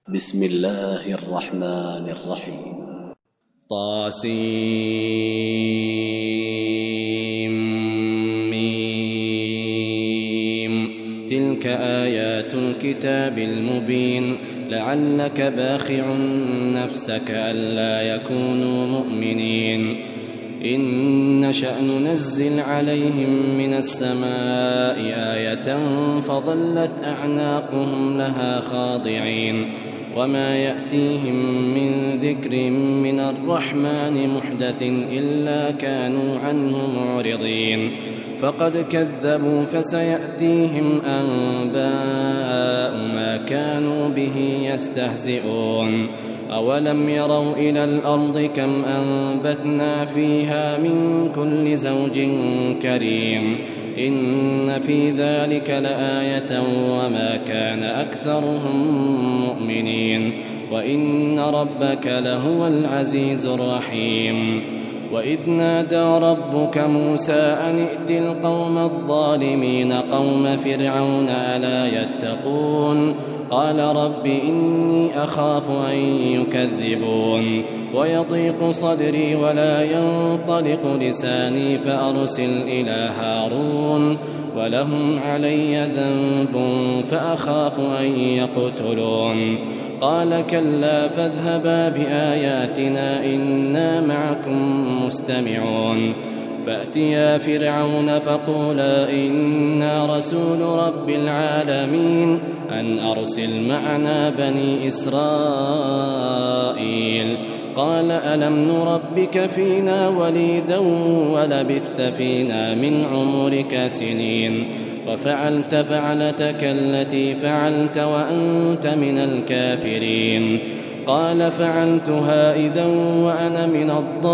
بسم الله الرحمن الرحيم. طاسيم. تلك آيات الكتاب المبين. لعلك باخع نفسك ألا يكونوا مؤمنين. إن نشأ ننزل عليهم من السماء آية فظلت أعناقهم لها خاضعين. وما يأتيهم من ذكر من الرحمن محدث إلا كانوا عنه معرضين. فقد كذبوا فسيأتيهم أنباء ما كانوا به يستهزئون. أولم يروا إلى الأرض كم أنبتنا فيها من كل زوج كريم. إن في ذلك لآية وما كان أكثرهم مؤمنين. وإن ربك لهو العزيز الرحيم. وإذ نادى ربك موسى أن ائت القوم الظالمين قوم فرعون ألا يتقون. قال رب إني أخاف أن يكذبون ويضيق صدري ولا ينطلق لساني فأرسل إلى هارون ولهم علي ذنب فأخاف أن يقتلون. قال كلا فاذهبا بآياتنا إنا معكم مستمعون. فأتيا فرعون فقولا إنا رسول رب العالمين أن أرسل معنا بني إسرائيل. قال ألم نربك فينا وليدا ولبثت فينا من عمرك سنين وفعلت فعلتك التي فعلت وأنت من الكافرين. قال فعلتها إذا وأنا من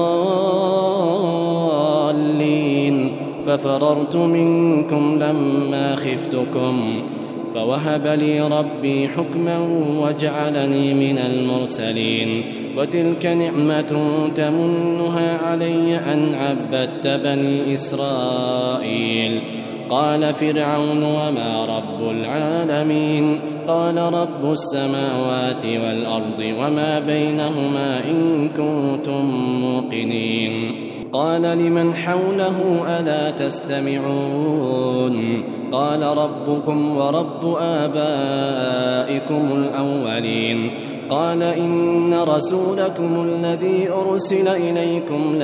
الضالين ففررت منكم لما خفتكم فوهب لي ربي حكما وجعلني من المرسلين. وتلك نعمة تمنها علي أن عبدت بني إسرائيل. قال فرعون وما رب العالمين. قال رب السماوات والأرض وما بينهما إن كنتم موقنين. قال لمن حوله ألا تستمعون. قال ربكم ورب آبائكم الأولين. قال إن رسولكم الذي أرسل إليكم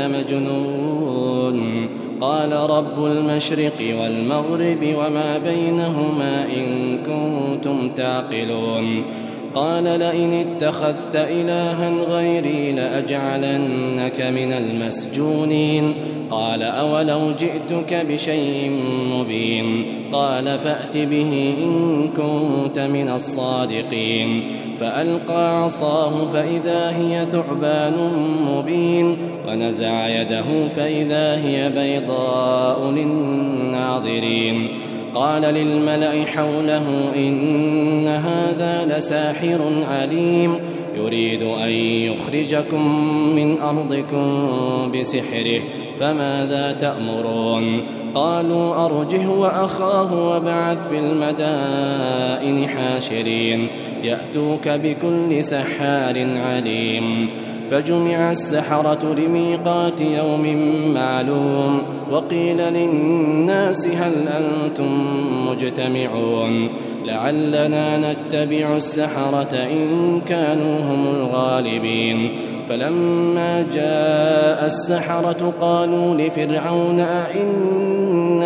لمجنون. قال رب المشرق والمغرب وما بينهما إن كنتم تعقلون. قال لئن اتخذت إلها غيري لأجعلنك من المسجونين. قال أولو جئتك بشيء مبين. قال فأت به إن كنت من الصادقين. فألقى عصاه فإذا هي ثعبان مبين ونزع يده فإذا هي بيضاء للناظرين. قال للملأ حوله إن هذا لساحر عليم يريد أن يخرجكم من أرضكم بسحره فماذا تأمرون. قالوا أرجه وأخاه وابعث في المدائن حاشرين يأتوك بكل سحار عليم. فجمع السحرة لميقات يوم معلوم. وقيل للناس هل أنتم مجتمعون لعلنا نتبع السحرة إن كانوا هم الغالبين. فلما جاء السحرة قالوا لفرعون أئن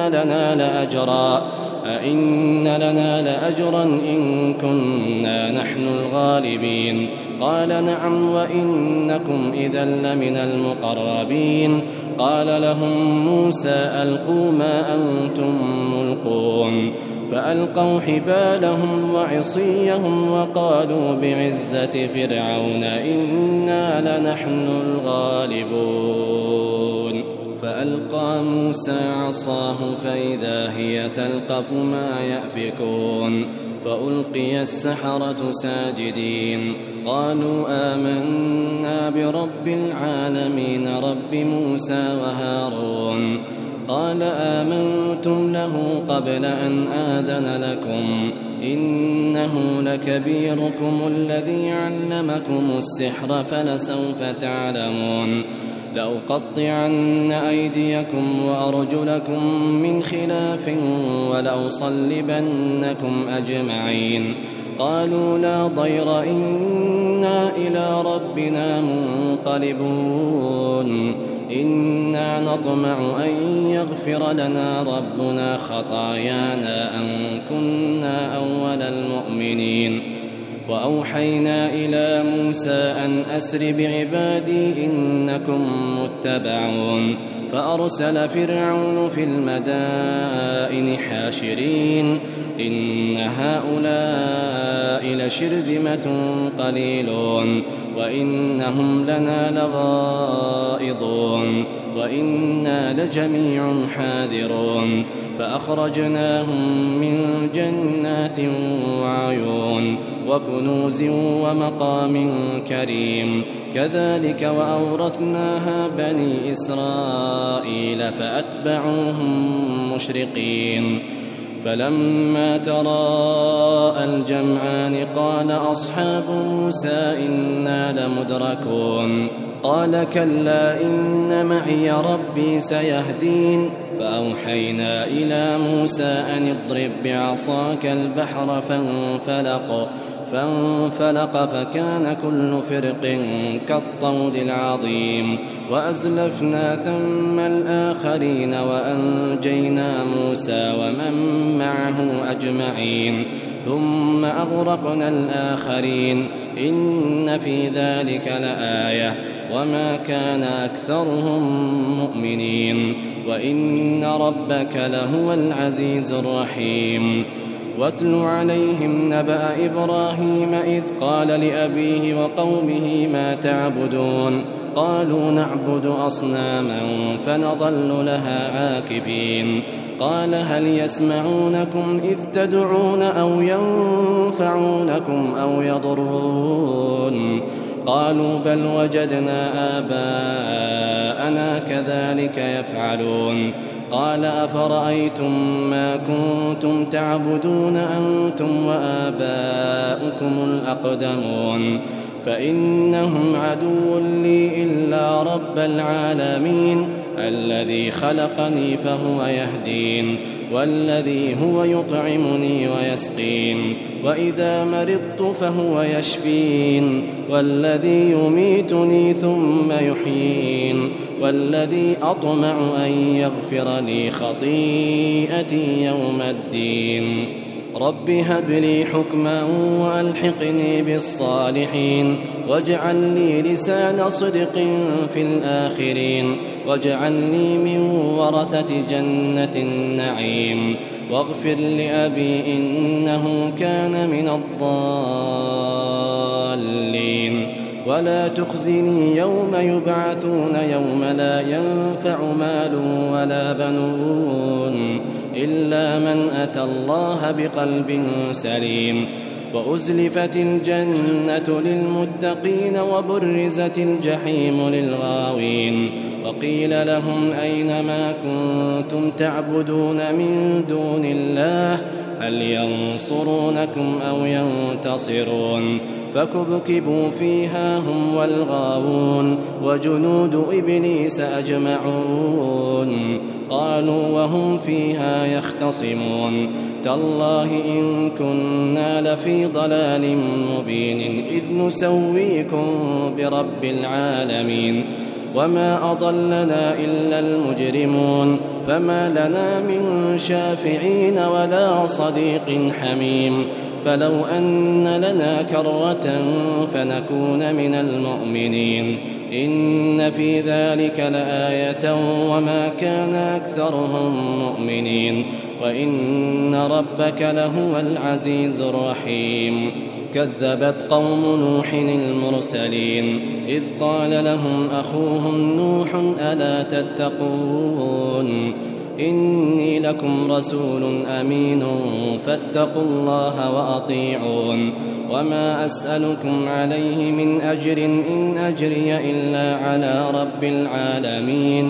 لنا لأجرا إن كنا نحن الغالبين. قال نعم وإنكم إذا لمن المقربين. قال لهم موسى ألقوا ما أنتم ملقون. فألقوا حبالهم وعصيهم وقالوا بعزة فرعون إنا لنحن الغالبون. فألقى موسى عصاه فإذا هي تلقف ما يأفكون. فألقي السحرة ساجدين قالوا آمنا برب العالمين رب موسى وهارون. قال آمنتم له قبل أن آذن لكم إنه لكبيركم الذي علمكم السحر فلسوف تعلمون لأقطعن أيديكم وأرجلكم من خلاف ولأصلبنكم أجمعين قالوا لا ضير إنا إلى ربنا منقلبون إنا نطمع أن يغفر لنا ربنا خطايانا أن كنا أول المؤمنين وأوحينا إلى موسى أن أسر بعبادي إنكم متبعون فأرسل فرعون في المدائن حاشرين إن هؤلاء لشرذمة قليلون وإنهم لنا لغائظون وإنا لجميع حاذرون فأخرجناهم من جنات وعيون وكنوز ومقام كريم كذلك وأورثناها بني إسرائيل فأتبعوهم مشرقين فلما تراءى الجمعان قال أصحاب موسى إنا لمدركون قال كلا إن معي ربي سيهدين فأوحينا إلى موسى أن اضرب بعصاك البحر فانفلق فكان كل فرق كالطود العظيم وأزلفنا ثم الآخرين وأنجينا موسى ومن معه أجمعين ثم أغرقنا الآخرين إن في ذلك لآية وما كان أكثرهم مؤمنين وإن ربك لهو العزيز الرحيم واتل عليهم نبأ إبراهيم إذ قال لأبيه وقومه ما تعبدون قالوا نعبد أصناما فنظل لها عاكفين قال هل يسمعونكم إذ تدعون أو ينفعونكم أو يضرون قالوا بل وجدنا آباءنا كذلك يفعلون قال أفرأيتم ما كنتم تعبدون أنتم وآباؤكم الأقدمون فإنهم عدو لي إلا رب العالمين الذي خلقني فهو يهدين والذي هو يطعمني ويسقين وإذا مرضت فهو يشفين والذي يميتني ثم يحيين والذي أطمع أن يغفر لي خطيئتي يوم الدين رب هب لي حكما وألحقني بالصالحين واجعل لي لسان صدق في الآخرين واجعل لي من ورثة جنة النعيم واغفر لأبي إنه كان من الضالين ولا تخزني يوم يبعثون يوم لا ينفع مال ولا بنون إلا من أتى الله بقلب سليم وأزلفت الجنة للمتقين وبرزت الجحيم للغاوين وقيل لهم أين ما كنتم تعبدون من دون الله هل ينصرونكم أو ينتصرون فكبكبوا فيها هم والغاوون وجنود إبليس أجمعون قالوا وهم فيها يختصمون تالله إن كنا لفي ضلال مبين إذ نسويكم برب العالمين وما أضلنا إلا المجرمون فما لنا من شافعين ولا صديق حميم فلو أن لنا كرة فنكون من المؤمنين إن في ذلك لآية وما كان أكثرهم مؤمنين وإن ربك لهو العزيز الرحيم كذبت قوم نوح المرسلين إذ قال لهم أخوهم نوح ألا تتقون إني لكم رسول أمين فاتقوا الله وأطيعون وما أسألكم عليه من أجر إن أجري إلا على رب العالمين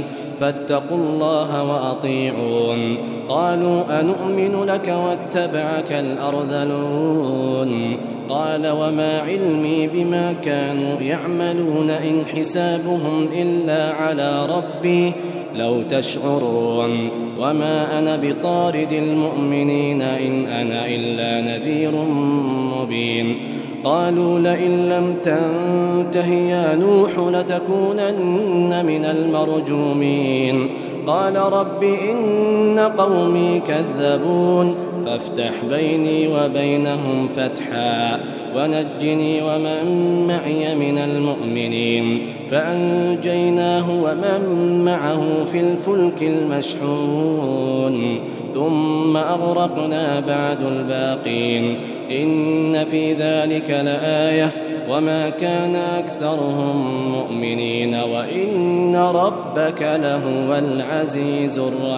فاتقوا الله وأطيعون. قالوا أنؤمن لك واتبعك الأرذلون. قال وما علمي بما كانوا يعملون إن حسابهم إلا على ربي لو تشعرون. وما أنا بطارد المؤمنين إن أنا إلا نذير مبين. قالوا لئن لم تنته يا نوح لتكونن من المرجومين. قال رب إن قومي كذبون فافتح بيني وبينهم فتحا ونجني ومن معي من المؤمنين. فأنجيناه ومن معه في الفلك المشحون ثم أغرقنا بعد الباقين. إن في ذلك لآية وما كان أكثرهم مؤمنين وإن ربك لهو العزيز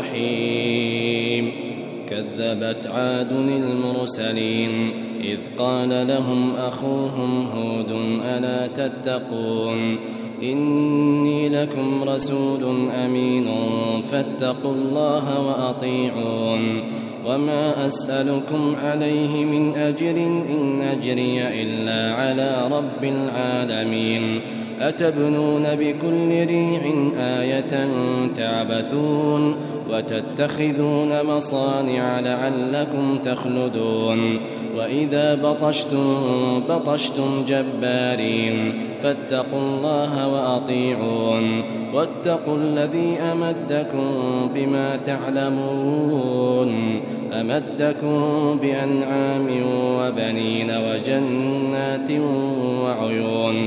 الرحيم. كذبت عاد المرسلين إذ قال لهم أخوهم هود ألا تتقون إني لكم رسول أمين فاتقوا الله وأطيعون. وما أسألكم عليه من أجر إن أجري إلا على رب العالمين. أتبنون بكل ريع آية تعبثون وتتخذون مصانع لعلكم تخلدون. وإذا بطشتم جبارين فاتقوا الله وأطيعون. واتقوا الذي أمدكم بما تعلمون أمدكم بأنعام وبنين وجنات وعيون.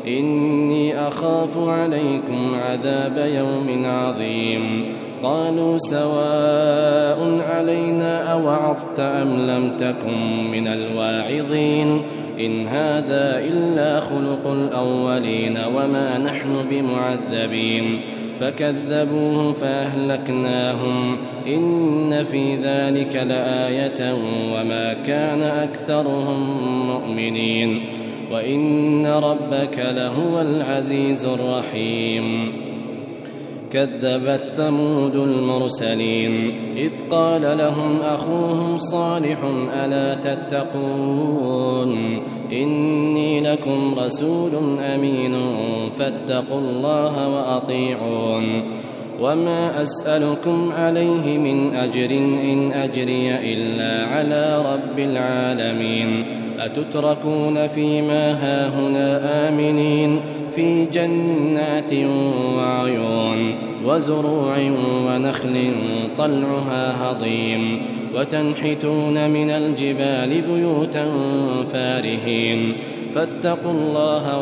إني أخاف عليكم عذاب يوم عظيم. قالوا سواء علينا أوعظت أم لم تكن من الواعظين إن هذا إلا خلق الأولين وما نحن بمعذبين. فكذبوه فأهلكناهم إن في ذلك لآية وما كان أكثرهم مؤمنين وإن ربك لهو العزيز الرحيم. كذبت ثمود المرسلين إذ قال لهم أخوهم صالح ألا تتقون إني لكم رسول أمين فاتقوا الله وأطيعون. وما أسألكم عليه من أجر إن أجري إلا على رب العالمين. أتتركون فيما هاهنا آمنين في جنات وعيون وزروع ونخل طلعها هضيم وتنحتون من الجبال بيوتا فارهين. فاتقوا الله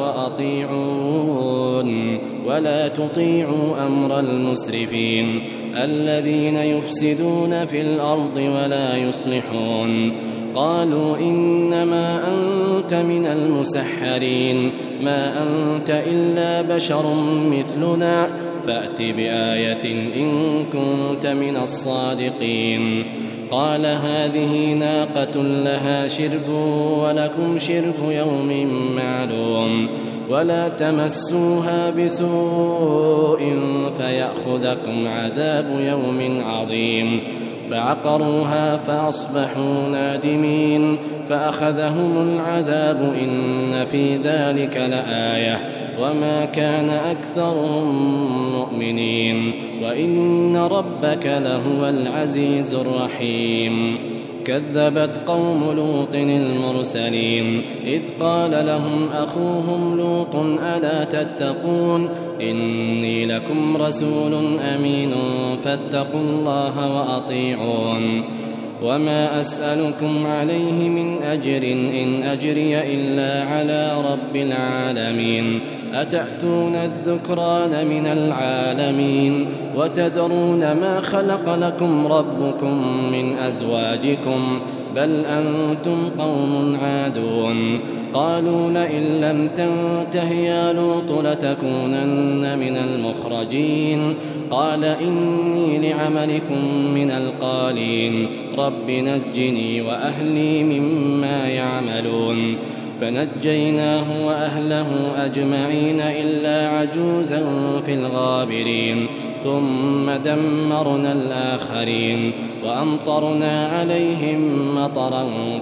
وأطيعون ولا تطيعوا أمر المسرفين الذين يفسدون في الأرض ولا يصلحون. قالوا إنما أنت من المسحرين ما أنت إلا بشر مثلنا فأت بآية إن كنت من الصادقين. قال هذه ناقة لها شرب ولكم شرب يوم معلوم ولا تمسوها بسوء فيأخذكم عذاب يوم عظيم. فعقروها فأصبحوا نادمين فأخذهم العذاب إن في ذلك لآية وما كان أكثرهم مؤمنين وإن ربك لهو العزيز الرحيم. كذبت قوم لوط المرسلين إذ قال لهم أخوهم لوط ألا تتقون إني لكم رسول أمين فاتقوا الله وأطيعون. وما أسألكم عليه من أجر إن أجري إلا على رب العالمين. أتأتون الذكران من العالمين وتذرون ما خلق لكم ربكم من أزواجكم بل أنتم قوم عادون. قالوا لئن لم تنته يا لوط لتكونن من المخرجين. قال إني لعملكم من القالين رب نجني وأهلي مما يعملون. فنجيناه وأهله أجمعين إلا عجوزا في الغابرين ثم دمرنا الآخرين وأمطرنا عليهم مطرا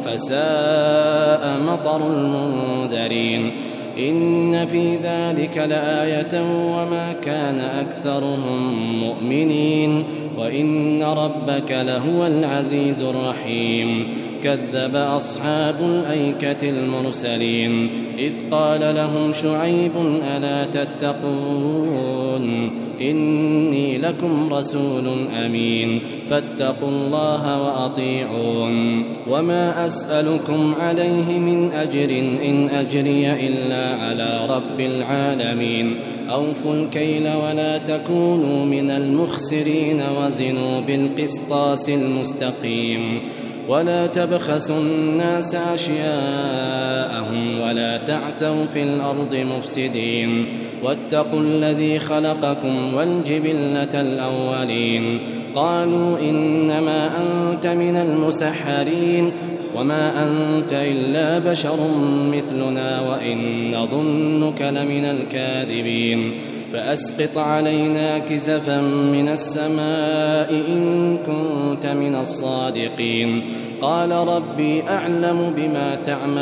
فساء مطر المنذرين إن في ذلك لآية وما كان أكثرهم مؤمنين وإن ربك لهو العزيز الرحيم كذب أصحاب الأيكة المرسلين إذ قال لهم شعيب ألا تتقون إني لكم رسول أمين فاتقوا الله وأطيعون وما أسألكم عليه من أجر إن أجري إلا على رب العالمين أوفوا الكيل ولا تكونوا من المخسرين وزنوا بالقسطاس المستقيم ولا تبخسوا الناس أشياءهم ولا تعثوا في الأرض مفسدين واتقوا الذي خلقكم والجبلة الأولين قالوا إنما أنت من المسحرين وما أنت إلا بشر مثلنا وإن نظنك لمن الكاذبين فأسقط علينا كسفا من السماء إن كنت من الصادقين قال ربي أعلم بما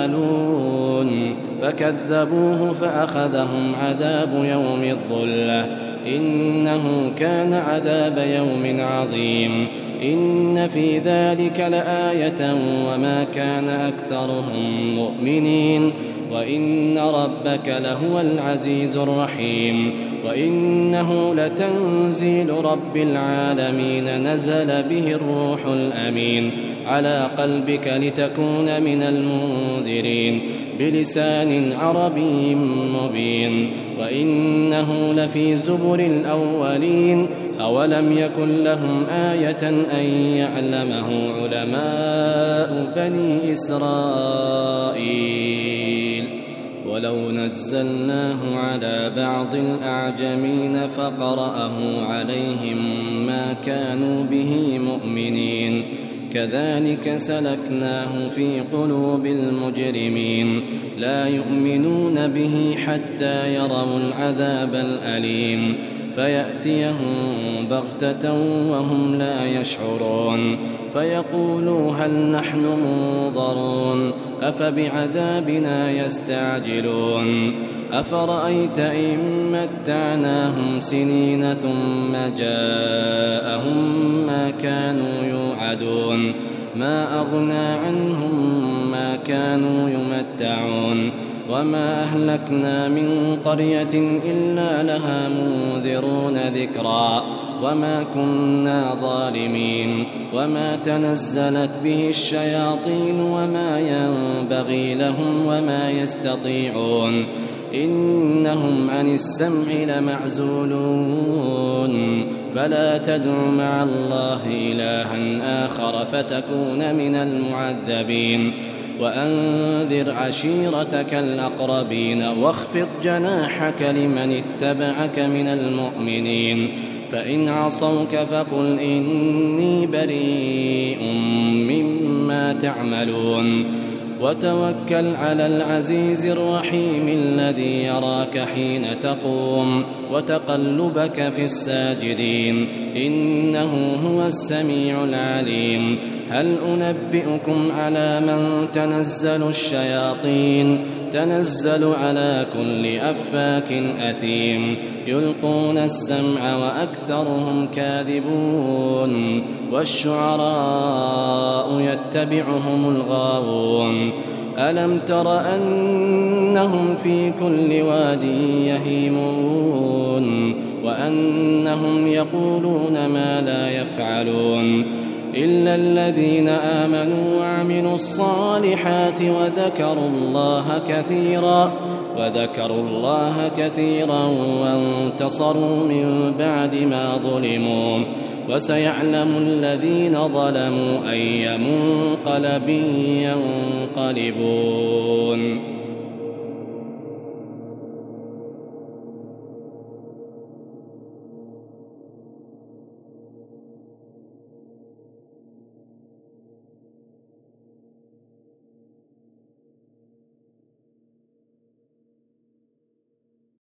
تعملون فكذبوه فأخذهم عذاب يوم الظلة إنه كان عذاب يوم عظيم إن في ذلك لآية وما كان أكثرهم مؤمنين وإن ربك لهو العزيز الرحيم وإنه لتنزيل رب العالمين نزل به الروح الأمين على قلبك لتكون من المنذرين بلسان عربي مبين وإنه لفي زبر الأولين أولم يكن لهم آية أن يعلمه علماء بني إسرائيل ولو نزلناه على بعض الأعجمين فقرأه عليهم ما كانوا به مؤمنين كذلك سلكناه في قلوب المجرمين لا يؤمنون به حتى يروا العذاب الأليم فيأتيهم بغتة وهم لا يشعرون فيقولوا هل نحن منظرون أفبعذابنا يستعجلون أفرأيت إن متعناهم سنين ثم جاءهم ما كانوا يوعدون ما أغنى عنهم ما كانوا يمتعون وما أهلكنا من قرية إلا لها منذرون ذكرا وما كنا ظالمين وما تنزلت به الشياطين وما ينبغي لهم وما يستطيعون إنهم عن السمع لمعزولون فلا تدع مع الله إلها آخر فتكون من المعذبين وأنذر عشيرتك الأقربين واخفض جناحك لمن اتبعك من المؤمنين فإن عصوك فقل إني بريء مما تعملون وتوكل على العزيز الرحيم الذي يراك حين تقوم وتقلبك في الساجدين إنه هو السميع العليم هل أنبئكم على من تنزل الشياطين تنزل على كل أفاك أثيم يلقون السمع وأكثرهم كاذبون والشعراء يتبعهم الغاوون ألم تر أنهم في كل واد يهيمون وأنهم يقولون ما لا يفعلون إلا الذين آمنوا وعملوا الصالحات وذكروا الله كثيرا وانتصروا من بعد ما ظلموا وسيعلم الذين ظلموا أي منقلب ينقلبون.